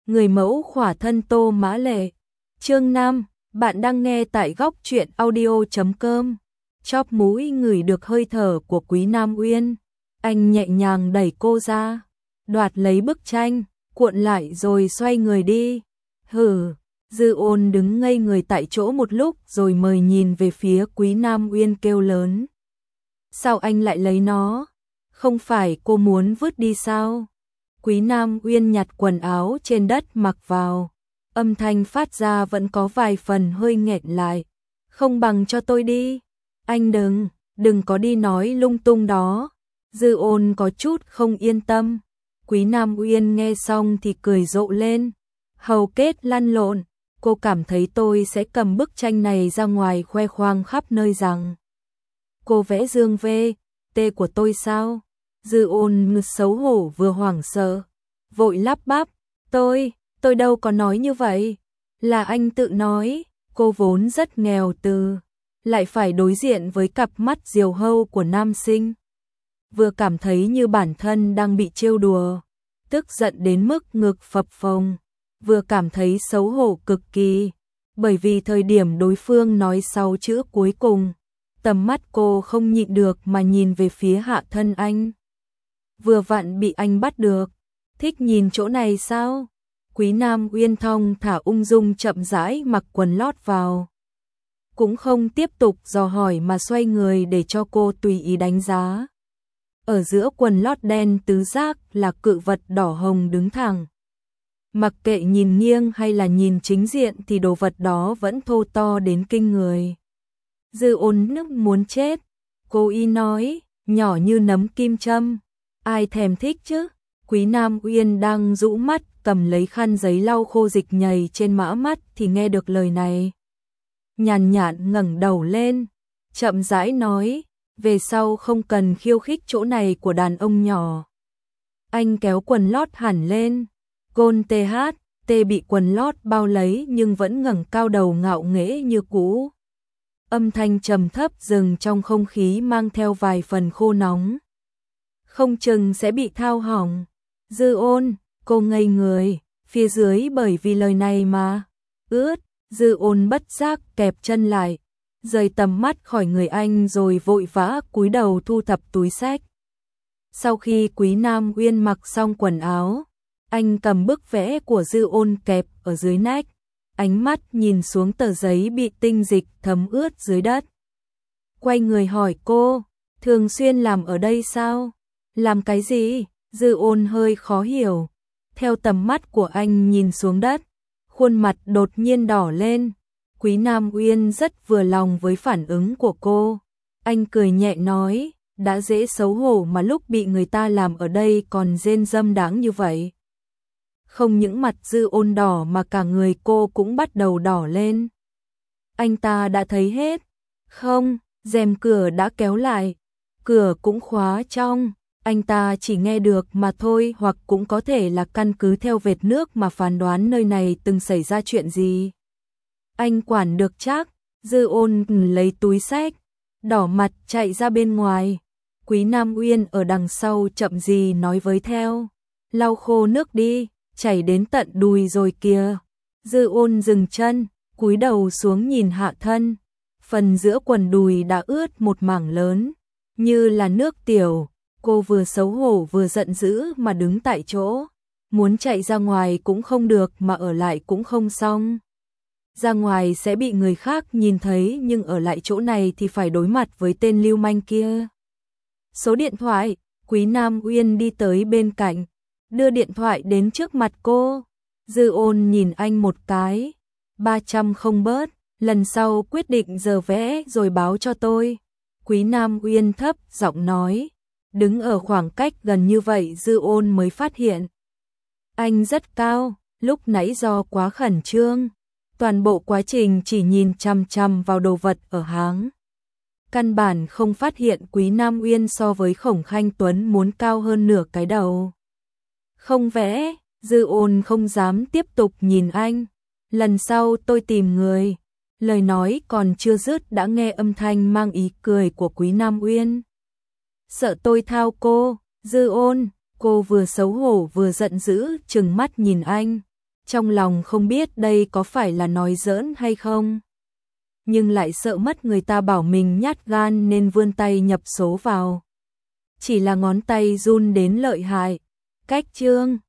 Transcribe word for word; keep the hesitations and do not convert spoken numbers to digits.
Người mẫu khỏa thân Tô Mã Lệ. Chương năm, bạn đang nghe tại góc truyện audio chấm com. Chóp mũi ngửi được hơi thở của Quý Nam Uyên, anh nhẹ nhàng đẩy cô ra, đoạt lấy bức tranh, cuộn lại rồi xoay người đi. Hừ, Dư Ôn đứng ngây người tại chỗ một lúc rồi mời nhìn về phía Quý Nam Uyên kêu lớn. Sao anh lại lấy nó? Không phải cô muốn vứt đi sao? Quý Nam Uyên nhặt quần áo trên đất mặc vào, âm thanh phát ra vẫn có vài phần hơi nghẹn lại. Không bằng cho tôi đi. Anh đừng, đừng có đi nói lung tung đó. Dư Ôn có chút không yên tâm. Quý Nam Uyên nghe xong thì cười rộ lên. Hầu kết lăn lộn, cô cảm thấy tôi sẽ cầm bức tranh này ra ngoài khoe khoang khắp nơi rằng cô vẽ dương vê, tê của tôi sao? Dư Ôn xấu hổ vừa hoảng sợ, vội lắp bắp, tôi, tôi đâu có nói như vậy, là anh tự nói. Cô vốn rất nghèo từ, lại phải đối diện với cặp mắt diều hâu của nam sinh. Vừa cảm thấy như bản thân đang bị trêu đùa, tức giận đến mức ngực phập phồng, vừa cảm thấy xấu hổ cực kỳ, bởi vì thời điểm đối phương nói sau chữ cuối cùng, tầm mắt cô không nhịn được mà nhìn về phía hạ thân anh. Vừa vặn bị anh bắt được, thích nhìn chỗ này sao? Quý Nam Uyên thong thả ung dung chậm rãi mặc quần lót vào, cũng không tiếp tục dò hỏi mà xoay người để cho cô tùy ý đánh giá. Ở giữa quần lót đen tứ giác là cự vật đỏ hồng đứng thẳng. Mặc kệ nhìn nghiêng hay là nhìn chính diện thì đồ vật đó vẫn thô to đến kinh người. Dư Ôn nước muốn chết, cô y nói, nhỏ như nấm kim châm, ai thèm thích chứ? Quý Nam Uyên đang rũ mắt cầm lấy khăn giấy lau khô dịch nhầy trên mã mắt thì nghe được lời này. Nhàn nhạt ngẩng đầu lên, chậm rãi nói, về sau không cần khiêu khích chỗ này của đàn ông nhỏ. Anh kéo quần lót hẳn lên, Gôn tê hát, tê bị quần lót bao lấy nhưng vẫn ngẩng cao đầu ngạo nghễ như cũ. Âm thanh trầm thấp dừng trong không khí mang theo vài phần khô nóng. Không chừng sẽ bị thao hỏng. Dư Ôn, cô ngây người, phía dưới bởi vì lời này mà ướt. Dư Ôn bất giác kẹp chân lại, rời tầm mắt khỏi người anh rồi vội vã cúi đầu thu thập túi xách. Sau khi Quý Nam Uyên mặc xong quần áo, anh cầm bức vẽ của Dư Ôn kẹp ở dưới nách, ánh mắt nhìn xuống tờ giấy bị tinh dịch thấm ướt dưới đất. Quay người hỏi cô, thường xuyên làm ở đây sao? Làm cái gì? Dư Ôn hơi khó hiểu, theo tầm mắt của anh nhìn xuống đất, khuôn mặt đột nhiên đỏ lên. Quý Nam Uyên rất vừa lòng với phản ứng của cô. Anh cười nhẹ nói, đã dễ xấu hổ mà lúc bị người ta làm ở đây còn rên râm đáng như vậy. Không những mặt Dư Ôn đỏ mà cả người cô cũng bắt đầu đỏ lên. Anh ta đã thấy hết. Không, rèm cửa đã kéo lại, cửa cũng khóa trong. Anh ta chỉ nghe được mà thôi, hoặc cũng có thể là căn cứ theo vệt nước mà phán đoán nơi này từng xảy ra chuyện gì. Anh quản được chắc. Dư Ôn lấy túi xách, đỏ mặt chạy ra bên ngoài. Quý Nam Uyên ở đằng sau chậm gì nói với theo, lau khô nước đi, chảy đến tận đùi rồi kìa. Dư Ôn dừng chân, cúi đầu xuống nhìn hạ thân, phần giữa quần đùi đã ướt một mảng lớn, như là nước tiểu. Cô vừa xấu hổ vừa giận dữ mà đứng tại chỗ, muốn chạy ra ngoài cũng không được mà ở lại cũng không xong. Ra ngoài sẽ bị người khác nhìn thấy nhưng ở lại chỗ này thì phải đối mặt với tên lưu manh kia. Số điện thoại. Quý Nam Uyên đi tới bên cạnh, đưa điện thoại đến trước mặt cô. Dư Ôn nhìn anh một cái, ba trăm không bớt, lần sau quyết định giờ vẽ rồi báo cho tôi. Quý Nam Uyên thấp giọng nói, đứng ở khoảng cách gần như vậy Dư Ôn mới phát hiện anh rất cao, lúc nãy do quá khẩn trương, toàn bộ quá trình chỉ nhìn chằm chằm vào đồ vật ở háng. Căn bản không phát hiện Quý Nam Uyên so với Khổng Khanh Tuấn muốn cao hơn nửa cái đầu. Không vẽ, Dư Ôn không dám tiếp tục nhìn anh. Lần sau tôi tìm người. Lời nói còn chưa dứt đã nghe âm thanh mang ý cười của Quý Nam Uyên. Sợ tôi thao cô? Dư Ôn, cô vừa xấu hổ vừa giận dữ trừng mắt nhìn anh. Trong lòng không biết đây có phải là nói giỡn hay không, nhưng lại sợ mất người ta bảo mình nhát gan nên vươn tay nhập số vào. Chỉ là ngón tay run đến lợi hại. Cách chương